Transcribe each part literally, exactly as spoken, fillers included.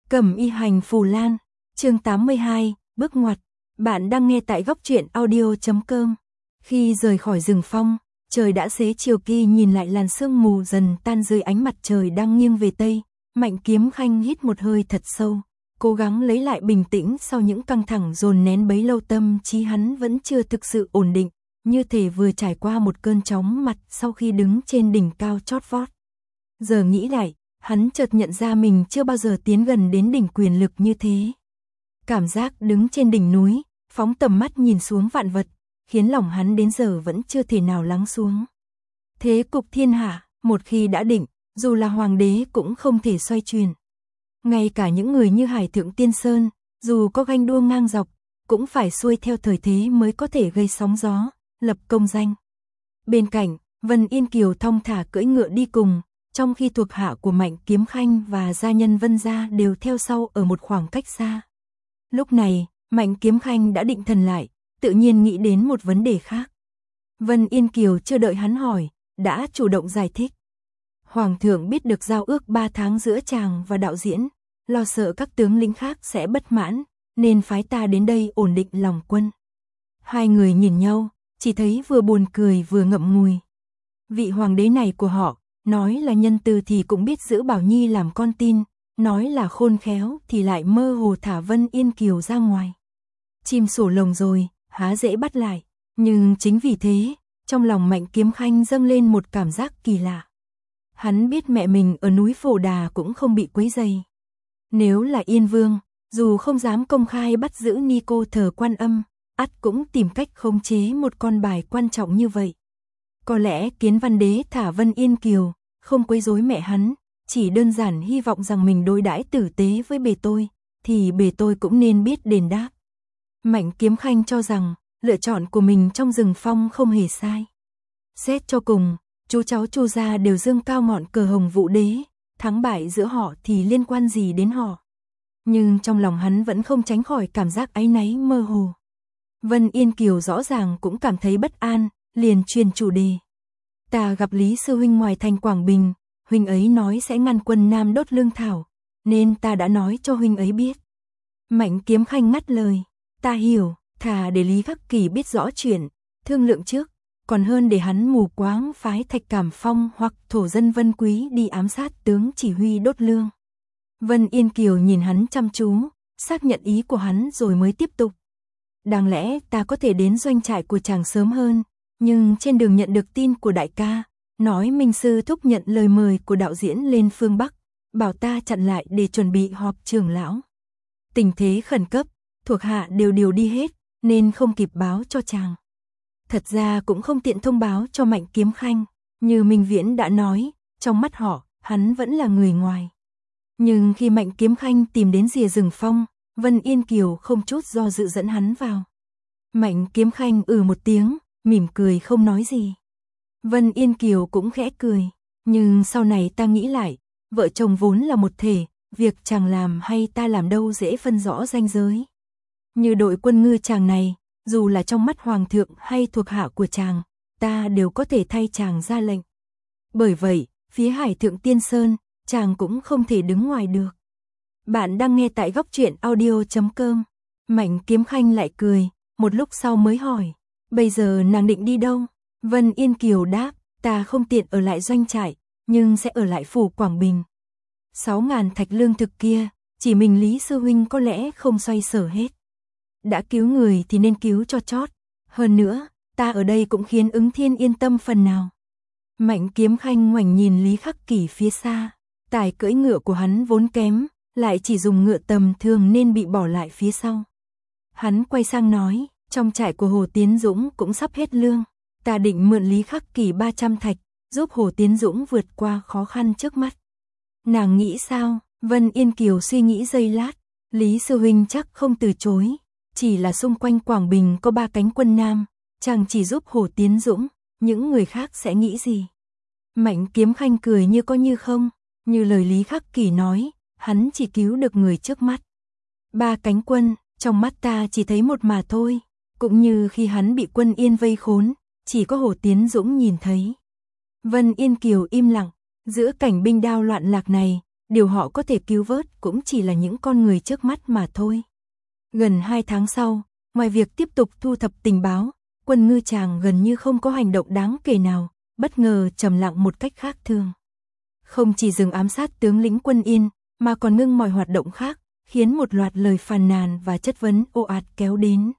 Cẩm y hành phù lan, chương tám mươi hai, bước ngoặt. Bạn đang nghe tại góc truyện audio chấm com. Khi rời khỏi rừng phong, trời đã xế chiều, Kỳ nhìn lại làn sương mù dần tan dưới ánh mặt trời đang nghiêng về tây. Mạnh Kiếm Khanh hít một hơi thật sâu, cố gắng lấy lại bình tĩnh sau những căng thẳng dồn nén bấy lâu. Tâm trí hắn vẫn chưa thực sự ổn định, như thể vừa trải qua một cơn chóng mặt sau khi đứng trên đỉnh cao chót vót. Giờ nghĩ lại, hắn chợt nhận ra mình chưa bao giờ tiến gần đến đỉnh quyền lực như thế. Cảm giác đứng trên đỉnh núi, phóng tầm mắt nhìn xuống vạn vật, khiến lòng hắn đến giờ vẫn chưa thể nào lắng xuống. Thế cục thiên hạ, một khi đã định, dù là hoàng đế cũng không thể xoay chuyển. Ngay cả những người như Hải Thượng Tiên Sơn, dù có ganh đua ngang dọc, cũng phải xuôi theo thời thế mới có thể gây sóng gió, lập công danh. Bên cạnh, Vân Yên Kiều thong thả cưỡi ngựa đi cùng, trong khi thuộc hạ của Mạnh Kiếm Khanh và gia nhân Vân gia đều theo sau ở một khoảng cách xa. Lúc này, Mạnh Kiếm Khanh đã định thần lại, tự nhiên nghĩ đến một vấn đề khác. Vân Yên Kiều chưa đợi hắn hỏi, đã chủ động giải thích. Hoàng thượng biết được giao ước ba tháng giữa chàng và đạo diễn, lo sợ các tướng lĩnh khác sẽ bất mãn, nên phái ta đến đây ổn định lòng quân. Hai người nhìn nhau, chỉ thấy vừa buồn cười vừa ngậm ngùi. Vị hoàng đế này của họ, nói là nhân từ thì cũng biết giữ Bảo Nhi làm con tin, nói là khôn khéo thì lại mơ hồ thả Vân Yên Kiều ra ngoài. Chim sổ lồng rồi, há dễ bắt lại, nhưng chính vì thế, trong lòng Mạnh Kiếm Khanh dâng lên một cảm giác kỳ lạ. Hắn biết mẹ mình ở núi Phổ Đà cũng không bị quấy rầy. Nếu là Yên Vương, dù không dám công khai bắt giữ ni cô thờ Quan Âm, ắt cũng tìm cách khống chế một con bài quan trọng như vậy. Có lẽ Kiến Văn Đế thả Vân Yên Kiều, không quấy rối mẹ hắn, chỉ đơn giản hy vọng rằng mình đối đãi tử tế với bề tôi, thì bề tôi cũng nên biết đền đáp. Mạnh Kiếm Khanh cho rằng, lựa chọn của mình trong rừng phong không hề sai. Xét cho cùng, chú cháu Chu gia đều dương cao ngọn cờ Hồng Vũ Đế, thắng bại giữa họ thì liên quan gì đến họ. Nhưng trong lòng hắn vẫn không tránh khỏi cảm giác áy náy mơ hồ. Vân Yên Kiều rõ ràng cũng cảm thấy bất an, liền truyền chủ đề. Ta gặp Lý Sư Huynh ngoài thành Quảng Bình, Huynh ấy nói sẽ ngăn quân Nam đốt lương thảo, nên ta đã nói cho Huynh ấy biết. Mạnh Kiếm Khanh ngắt lời, ta hiểu, thà để Lý Khắc Kỳ biết rõ chuyện, thương lượng trước, còn hơn để hắn mù quáng phái Thạch Cảm Phong hoặc thổ dân Vân Quý đi ám sát tướng chỉ huy đốt lương. Vân Yên Kiều nhìn hắn chăm chú, xác nhận ý của hắn rồi mới tiếp tục. Đáng lẽ ta có thể đến doanh trại của chàng sớm hơn, nhưng trên đường nhận được tin của đại ca, nói Minh Sư Thúc nhận lời mời của đạo diễn lên phương Bắc, bảo ta chặn lại để chuẩn bị họp trưởng lão. Tình thế khẩn cấp, thuộc hạ đều điều đi hết, nên không kịp báo cho chàng. Thật ra cũng không tiện thông báo cho Mạnh Kiếm Khanh, như Minh Viễn đã nói, trong mắt họ, hắn vẫn là người ngoài. Nhưng khi Mạnh Kiếm Khanh tìm đến rìa rừng phong, Vân Yên Kiều không chút do dự dẫn hắn vào. Mạnh Kiếm Khanh ừ một tiếng, mỉm cười không nói gì. Vân Yên Kiều cũng khẽ cười, nhưng sau này ta nghĩ lại, vợ chồng vốn là một thể, việc chàng làm hay ta làm đâu dễ phân rõ ranh giới. Như đội quân ngư chàng này, dù là trong mắt hoàng thượng hay thuộc hạ của chàng, ta đều có thể thay chàng ra lệnh. Bởi vậy, phía Hải Thượng Tiên Sơn, chàng cũng không thể đứng ngoài được. Bạn đang nghe tại góc truyện audio chấm com. Mạnh Kiếm Khanh lại cười, một lúc sau mới hỏi, bây giờ nàng định đi đâu? Vân Yên Kiều đáp, ta không tiện ở lại doanh trại, nhưng sẽ ở lại phủ Quảng Bình. Sáu ngàn thạch lương thực kia, chỉ mình Lý Sư Huynh có lẽ không xoay sở hết. Đã cứu người thì nên cứu cho chót. Hơn nữa, ta ở đây cũng khiến Ứng Thiên yên tâm phần nào. Mạnh Kiếm Khanh ngoảnh nhìn Lý Khắc Kỳ phía xa. Tài cưỡi ngựa của hắn vốn kém, lại chỉ dùng ngựa tầm thường nên bị bỏ lại phía sau. Hắn quay sang nói, trong trại của Hồ Tiến Dũng cũng sắp hết lương. Ta định mượn Lý Khắc Kỳ ba trăm thạch, giúp Hồ Tiến Dũng vượt qua khó khăn trước mắt. Nàng nghĩ sao? Vân Yên Kiều suy nghĩ giây lát. Lý Sư Huynh chắc không từ chối. Chỉ là xung quanh Quảng Bình có ba cánh quân Nam, chàng chỉ giúp Hồ Tiến Dũng, những người khác sẽ nghĩ gì? Mạnh Kiếm Khanh cười như có như không, như lời Lý Khắc Kỳ nói, hắn chỉ cứu được người trước mắt. Ba cánh quân, trong mắt ta chỉ thấy một mà thôi, cũng như khi hắn bị quân Yên vây khốn, chỉ có Hồ Tiến Dũng nhìn thấy. Vân Yên Kiều im lặng, giữa cảnh binh đao loạn lạc này, điều họ có thể cứu vớt cũng chỉ là những con người trước mắt mà thôi. Gần hai tháng sau, ngoài việc tiếp tục thu thập tình báo, quân Ngư Tràng gần như không có hành động đáng kể nào, bất ngờ trầm lặng một cách khác thường. Không chỉ dừng ám sát tướng lĩnh quân Yên, mà còn ngưng mọi hoạt động khác, khiến một loạt lời phàn nàn và chất vấn ồ ạt kéo đến.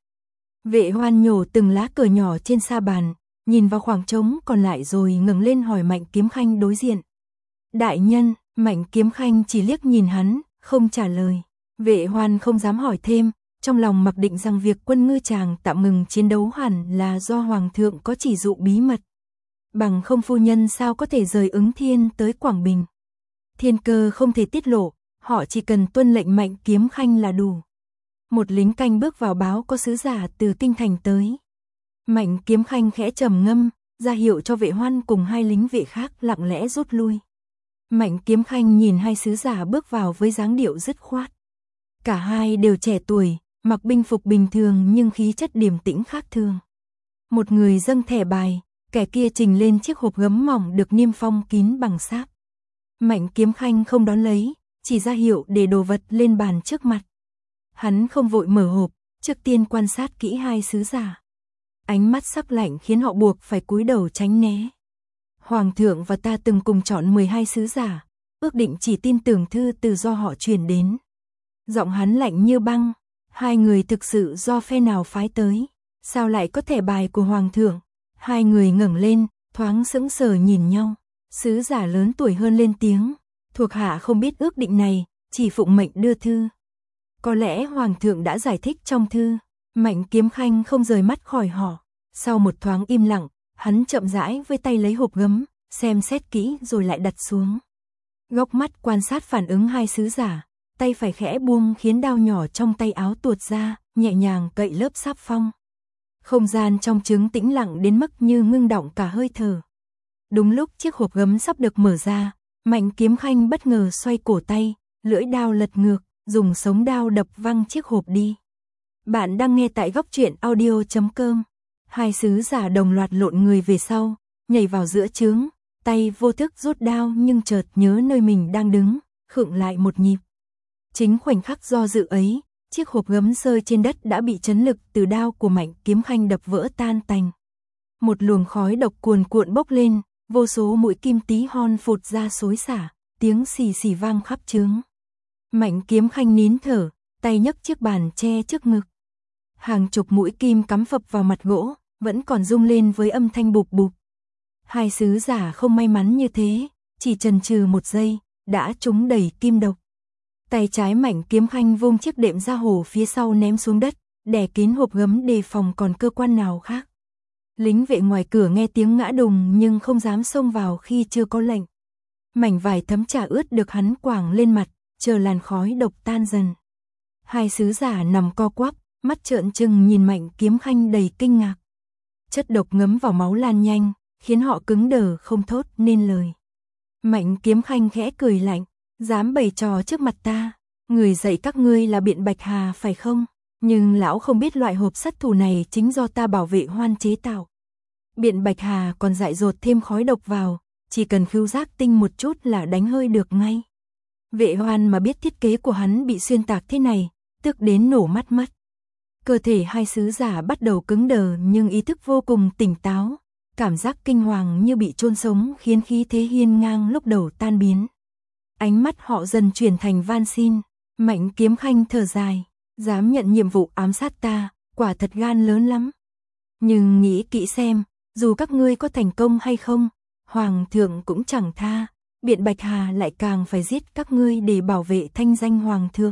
Vệ Hoan nhổ từng lá cờ nhỏ trên sa bàn, nhìn vào khoảng trống còn lại rồi ngẩng lên hỏi Mạnh Kiếm Khanh đối diện. Đại nhân, Mạnh Kiếm Khanh chỉ liếc nhìn hắn, không trả lời. Vệ Hoan không dám hỏi thêm, trong lòng mặc định rằng việc quân Ngư Tràng tạm ngừng chiến đấu hẳn là do Hoàng thượng có chỉ dụ bí mật. Bằng không phu nhân sao có thể rời Ứng Thiên tới Quảng Bình. Thiên cơ không thể tiết lộ, họ chỉ cần tuân lệnh Mạnh Kiếm Khanh là đủ. Một lính canh bước vào báo có sứ giả từ kinh thành tới. Mạnh Kiếm Khanh khẽ trầm ngâm, ra hiệu cho Vệ Hoan cùng hai lính vệ khác lặng lẽ rút lui. Mạnh Kiếm Khanh nhìn hai sứ giả bước vào với dáng điệu dứt khoát. Cả hai đều trẻ tuổi, mặc binh phục bình thường nhưng khí chất điềm tĩnh khác thường. Một người dâng thẻ bài, kẻ kia trình lên chiếc hộp gấm mỏng được niêm phong kín bằng sáp. Mạnh Kiếm Khanh không đón lấy, chỉ ra hiệu để đồ vật lên bàn trước mặt. Hắn không vội mở hộp, trước tiên quan sát kỹ hai sứ giả. Ánh mắt sắc lạnh khiến họ buộc phải cúi đầu tránh né. Hoàng thượng và ta từng cùng chọn mười hai sứ giả, ước định chỉ tin tưởng thư từ do họ truyền đến. Giọng hắn lạnh như băng, hai người thực sự do phe nào phái tới, sao lại có thẻ bài của Hoàng thượng? Hai người ngẩng lên, thoáng sững sờ nhìn nhau. Sứ giả lớn tuổi hơn lên tiếng, thuộc hạ không biết ước định này, chỉ phụng mệnh đưa thư. Có lẽ Hoàng thượng đã giải thích trong thư. Mạnh Kiếm Khanh không rời mắt khỏi họ. Sau một thoáng im lặng, hắn chậm rãi với tay lấy hộp gấm, xem xét kỹ rồi lại đặt xuống. Góc mắt quan sát phản ứng hai sứ giả, tay phải khẽ buông khiến đao nhỏ trong tay áo tuột ra, nhẹ nhàng cậy lớp sáp phong. Không gian trong trướng tĩnh lặng đến mức như ngưng đọng cả hơi thở. Đúng lúc chiếc hộp gấm sắp được mở ra, Mạnh Kiếm Khanh bất ngờ xoay cổ tay, lưỡi đao lật ngược, dùng sống đao đập văng chiếc hộp đi. Bạn đang nghe tại góc truyện audio chấm com. Hai sứ giả đồng loạt lộn người về sau, nhảy vào giữa trướng, tay vô thức rút đao nhưng chợt nhớ nơi mình đang đứng, khựng lại một nhịp. Chính khoảnh khắc do dự ấy, chiếc hộp gấm rơi trên đất đã bị chấn lực từ đao của Mạnh Kiếm Khanh đập vỡ tan tành. Một luồng khói độc cuồn cuộn bốc lên, vô số mũi kim tí hon phụt ra xối xả, tiếng xì xì vang khắp trướng. Mạnh Kiếm Khanh nín thở, tay nhấc chiếc bàn che trước ngực. Hàng chục mũi kim cắm phập vào mặt gỗ, vẫn còn rung lên với âm thanh bụp bụp. Hai sứ giả không may mắn như thế, chỉ chần chừ một giây, đã trúng đầy kim độc. Tay trái Mạnh Kiếm Khanh vung chiếc đệm da hổ phía sau ném xuống đất, đè kín hộp gấm đề phòng còn cơ quan nào khác. Lính vệ ngoài cửa nghe tiếng ngã đùng nhưng không dám xông vào khi chưa có lệnh. Mảnh vải thấm trà ướt được hắn quàng lên mặt, chờ làn khói độc tan dần. Hai sứ giả nằm co quắp, mắt trợn trừng nhìn Mạnh Kiếm Khanh đầy kinh ngạc. Chất độc ngấm vào máu lan nhanh, khiến họ cứng đờ không thốt nên lời. Mạnh Kiếm Khanh khẽ cười lạnh, dám bày trò trước mặt ta, người dạy các ngươi là Biện Bạch Hà phải không? Nhưng lão không biết loại hộp sát thủ này chính do ta bảo vệ Hoan chế tạo. Biện Bạch Hà còn dại dột thêm khói độc vào, chỉ cần khứu giác tinh một chút là đánh hơi được ngay. Vệ Hoan mà biết thiết kế của hắn bị xuyên tạc thế này, tức đến nổ mắt mất. Cơ thể hai sứ giả bắt đầu cứng đờ nhưng ý thức vô cùng tỉnh táo, cảm giác kinh hoàng như bị chôn sống khiến khí thế hiên ngang lúc đầu tan biến. Ánh mắt họ dần chuyển thành van xin. Mạnh Kiếm Khanh thở dài, dám nhận nhiệm vụ ám sát ta, quả thật gan lớn lắm. Nhưng nghĩ kỹ xem, dù các ngươi có thành công hay không, Hoàng thượng cũng chẳng tha, Biện Bạch Hà lại càng phải giết các ngươi để bảo vệ thanh danh Hoàng thượng.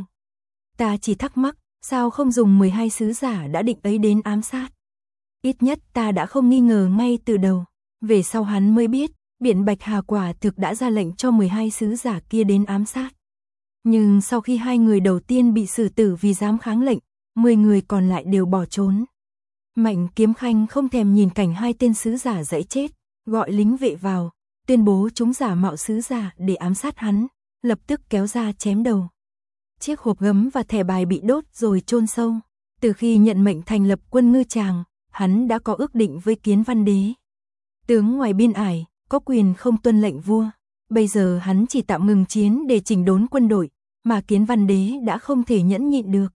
Ta chỉ thắc mắc, sao không dùng mười hai sứ giả đã định ấy đến ám sát? Ít nhất ta đã không nghi ngờ ngay từ đầu, về sau hắn mới biết, Biện Bạch Hà quả thực đã ra lệnh cho mười hai sứ giả kia đến ám sát. Nhưng sau khi hai người đầu tiên bị xử tử vì dám kháng lệnh, mười người còn lại đều bỏ trốn. Mạnh Kiếm Khanh không thèm nhìn cảnh hai tên sứ giả dẫy chết, gọi lính vệ vào, tuyên bố chúng giả mạo sứ giả để ám sát hắn, lập tức kéo ra chém đầu. Chiếc hộp gấm và thẻ bài bị đốt rồi chôn sâu. Từ khi nhận mệnh thành lập quân Ngư Tràng, hắn đã có ước định với Kiến Văn Đế. Tướng ngoài biên ải, có quyền không tuân lệnh vua. Bây giờ hắn chỉ tạm ngừng chiến để chỉnh đốn quân đội, mà Kiến Văn Đế đã không thể nhẫn nhịn được.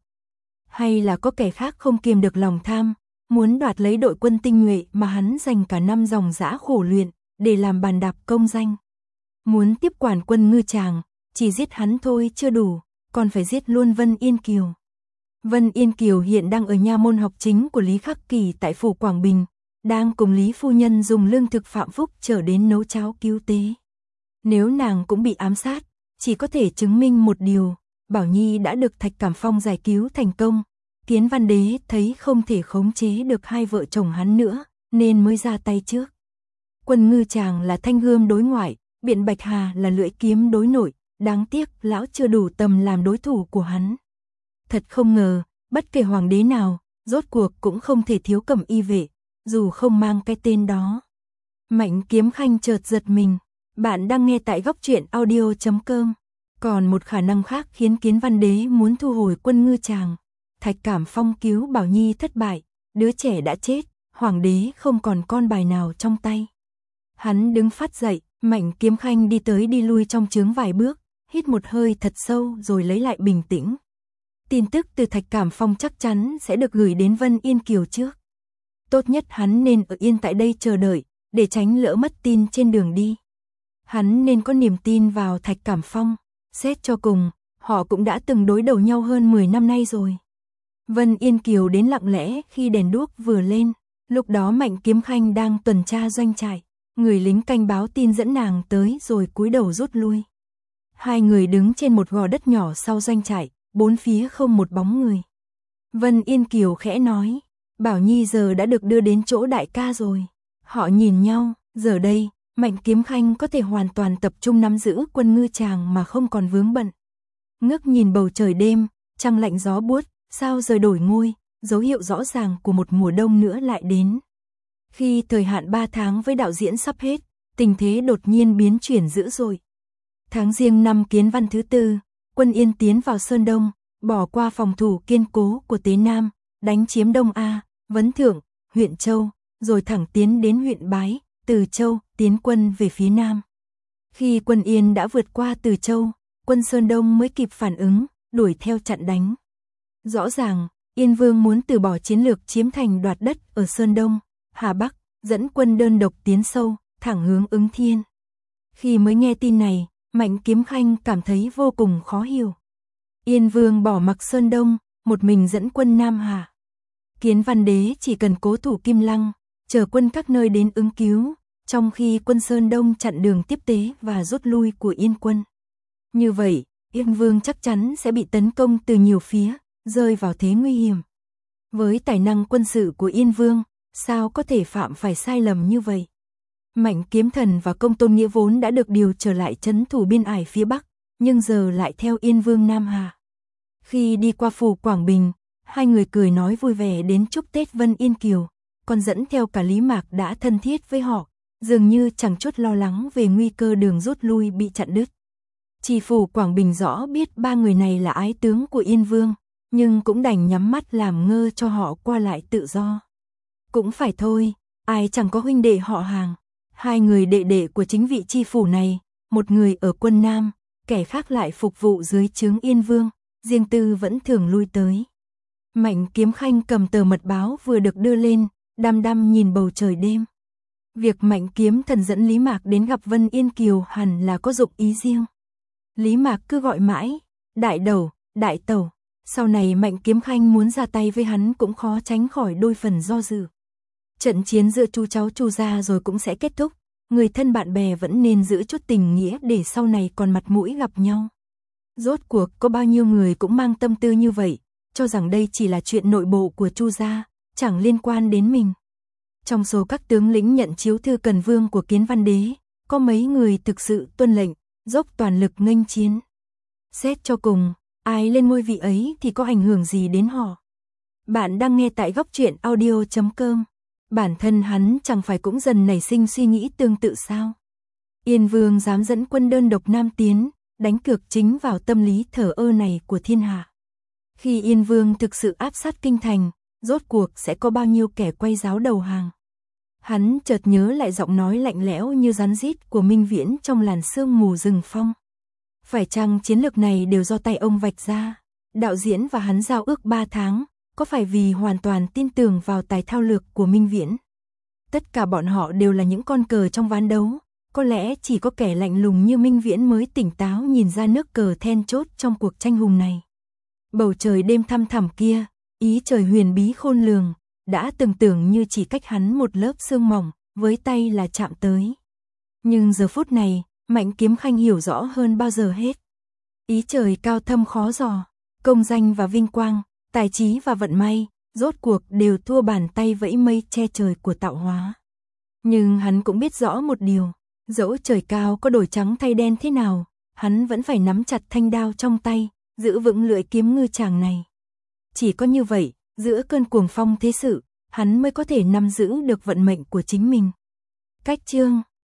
Hay là có kẻ khác không kiềm được lòng tham, muốn đoạt lấy đội quân tinh nhuệ mà hắn dành cả năm dòng dã khổ luyện, để làm bàn đạp công danh. Muốn tiếp quản quân Ngư Tràng, chỉ giết hắn thôi chưa đủ, còn phải giết luôn Vân Yên Kiều. Vân Yên Kiều hiện đang ở nha môn học chính của Lý Khắc Kỳ tại phủ Quảng Bình, đang cùng Lý phu nhân dùng lương thực Phạm Phúc trở đến nấu cháo cứu tế. Nếu nàng cũng bị ám sát, chỉ có thể chứng minh một điều, Bảo Nhi đã được Thạch Cảm Phong giải cứu thành công. Kiến Văn Đế thấy không thể khống chế được hai vợ chồng hắn nữa, nên mới ra tay trước. Quân Ngư Tràng là thanh gươm đối ngoại, Biện Bạch Hà là lưỡi kiếm đối nội, đáng tiếc lão chưa đủ tầm làm đối thủ của hắn. Thật không ngờ, bất kể hoàng đế nào, rốt cuộc cũng không thể thiếu Cẩm Y vệ, dù không mang cái tên đó. Mạnh Kiếm Khanh chợt giật mình, bạn đang nghe tại góc truyện audio chấm com. Còn một khả năng khác khiến Kiến Văn Đế muốn thu hồi quân Ngư Tràng. Thạch Cảm Phong cứu Bảo Nhi thất bại, đứa trẻ đã chết, hoàng đế không còn con bài nào trong tay. Hắn đứng phát dậy, Mạnh Kiếm Khanh đi tới đi lui trong chướng vài bước, hít một hơi thật sâu rồi lấy lại bình tĩnh. Tin tức từ Thạch Cảm Phong chắc chắn sẽ được gửi đến Vân Yên Kiều trước. Tốt nhất hắn nên ở yên tại đây chờ đợi, để tránh lỡ mất tin trên đường đi. Hắn nên có niềm tin vào Thạch Cảm Phong, xét cho cùng, họ cũng đã từng đối đầu nhau hơn mười năm nay rồi. Vân Yên Kiều đến lặng lẽ khi đèn đuốc vừa lên, lúc đó Mạnh Kiếm Khanh đang tuần tra doanh trại, người lính canh báo tin dẫn nàng tới rồi cúi đầu rút lui. Hai người đứng trên một gò đất nhỏ sau doanh trại, bốn phía không một bóng người. Vân Yên Kiều khẽ nói, Bảo Nhi giờ đã được đưa đến chỗ đại ca rồi. Họ nhìn nhau, giờ đây, Mạnh Kiếm Khanh có thể hoàn toàn tập trung nắm giữ quân Ngư Tràng mà không còn vướng bận. Ngước nhìn bầu trời đêm, trăng lạnh gió buốt, sao rời đổi ngôi, dấu hiệu rõ ràng của một mùa đông nữa lại đến. Khi thời hạn ba tháng với đạo diễn sắp hết, tình thế đột nhiên biến chuyển dữ dội. Tháng Giêng năm Kiến Văn thứ tư, quân Yên tiến vào Sơn Đông, bỏ qua phòng thủ kiên cố của Tế Nam, đánh chiếm Đông A, Vấn Thượng, huyện Châu, rồi thẳng tiến đến huyện Bái, Từ Châu, tiến quân về phía Nam. Khi quân Yên đã vượt qua Từ Châu, quân Sơn Đông mới kịp phản ứng, đuổi theo chặn đánh. Rõ ràng, Yên Vương muốn từ bỏ chiến lược chiếm thành đoạt đất ở Sơn Đông, Hà Bắc, dẫn quân đơn độc tiến sâu, thẳng hướng Ứng Thiên. Khi mới nghe tin này, Mạnh Kiếm Khanh cảm thấy vô cùng khó hiểu. Yên Vương bỏ mặc Sơn Đông, một mình dẫn quân Nam Hà. Kiến Văn Đế chỉ cần cố thủ Kim Lăng, chờ quân các nơi đến ứng cứu, trong khi quân Sơn Đông chặn đường tiếp tế và rút lui của Yên quân. Như vậy, Yên Vương chắc chắn sẽ bị tấn công từ nhiều phía, rơi vào thế nguy hiểm. Với tài năng quân sự của Yên Vương, sao có thể phạm phải sai lầm như vậy? Mạnh Kiếm Thần và Công Tôn Nghĩa vốn đã được điều trở lại trấn thủ biên ải phía Bắc, nhưng giờ lại theo Yên Vương Nam Hà. Khi đi qua phủ Quảng Bình, hai người cười nói vui vẻ đến chúc Tết Vân Yên Kiều, còn dẫn theo cả Lý Mạc đã thân thiết với họ, dường như chẳng chút lo lắng về nguy cơ đường rút lui bị chặn đứt. Chỉ phủ Quảng Bình rõ biết ba người này là ái tướng của Yên Vương, nhưng cũng đành nhắm mắt làm ngơ cho họ qua lại tự do. Cũng phải thôi, ai chẳng có huynh đệ họ hàng. Hai người đệ đệ của chính vị chi phủ này, một người ở quân Nam, kẻ khác lại phục vụ dưới trướng Yên Vương, riêng tư vẫn thường lui tới. Mạnh Kiếm Khanh cầm tờ mật báo vừa được đưa lên, đăm đăm nhìn bầu trời đêm. Việc Mạnh Kiếm Thần dẫn Lý Mạc đến gặp Vân Yên Kiều hẳn là có dụng ý riêng. Lý Mạc cứ gọi mãi, đại đầu, đại tẩu. Sau này Mạnh Kiếm Khanh muốn ra tay với hắn cũng khó tránh khỏi đôi phần do dự. Trận chiến giữa chú cháu Chu gia rồi cũng sẽ kết thúc, người thân bạn bè vẫn nên giữ chút tình nghĩa để sau này còn mặt mũi gặp nhau. Rốt cuộc có bao nhiêu người cũng mang tâm tư như vậy, cho rằng đây chỉ là chuyện nội bộ của Chu gia, chẳng liên quan đến mình. Trong số các tướng lĩnh nhận chiếu thư cần vương của Kiến Văn Đế, có mấy người thực sự tuân lệnh, dốc toàn lực nghênh chiến. Xét cho cùng, ai lên ngôi vị ấy thì có ảnh hưởng gì đến họ. Bạn đang nghe tại góc truyện audio chấm com. Bản thân hắn chẳng phải cũng dần nảy sinh suy nghĩ tương tự sao? Yên Vương dám dẫn quân đơn độc Nam tiến, đánh cược chính vào tâm lý thờ ơ này của thiên hạ. Khi Yên Vương thực sự áp sát kinh thành, rốt cuộc sẽ có bao nhiêu kẻ quay giáo đầu hàng? Hắn chợt nhớ lại giọng nói lạnh lẽo như rắn rít của Minh Viễn trong làn sương mù rừng phong. Phải chăng chiến lược này đều do tay ông vạch ra? Đạo diễn và hắn giao ước ba tháng, có phải vì hoàn toàn tin tưởng vào tài thao lược của Minh Viễn? Tất cả bọn họ đều là những con cờ trong ván đấu, có lẽ chỉ có kẻ lạnh lùng như Minh Viễn mới tỉnh táo nhìn ra nước cờ then chốt trong cuộc tranh hùng này. Bầu trời đêm thăm thẳm kia, ý trời huyền bí khôn lường, đã từng tưởng như chỉ cách hắn một lớp sương mỏng, với tay là chạm tới. Nhưng giờ phút này, Mạnh Kiếm Khanh hiểu rõ hơn bao giờ hết. Ý trời cao thâm khó dò, công danh và vinh quang, tài trí và vận may, rốt cuộc đều thua bàn tay vẫy mây che trời của tạo hóa. Nhưng hắn cũng biết rõ một điều, dẫu trời cao có đổi trắng thay đen thế nào, hắn vẫn phải nắm chặt thanh đao trong tay, giữ vững lưỡi kiếm ngư chàng này. Chỉ có như vậy, giữa cơn cuồng phong thế sự, hắn mới có thể nắm giữ được vận mệnh của chính mình. Cách chương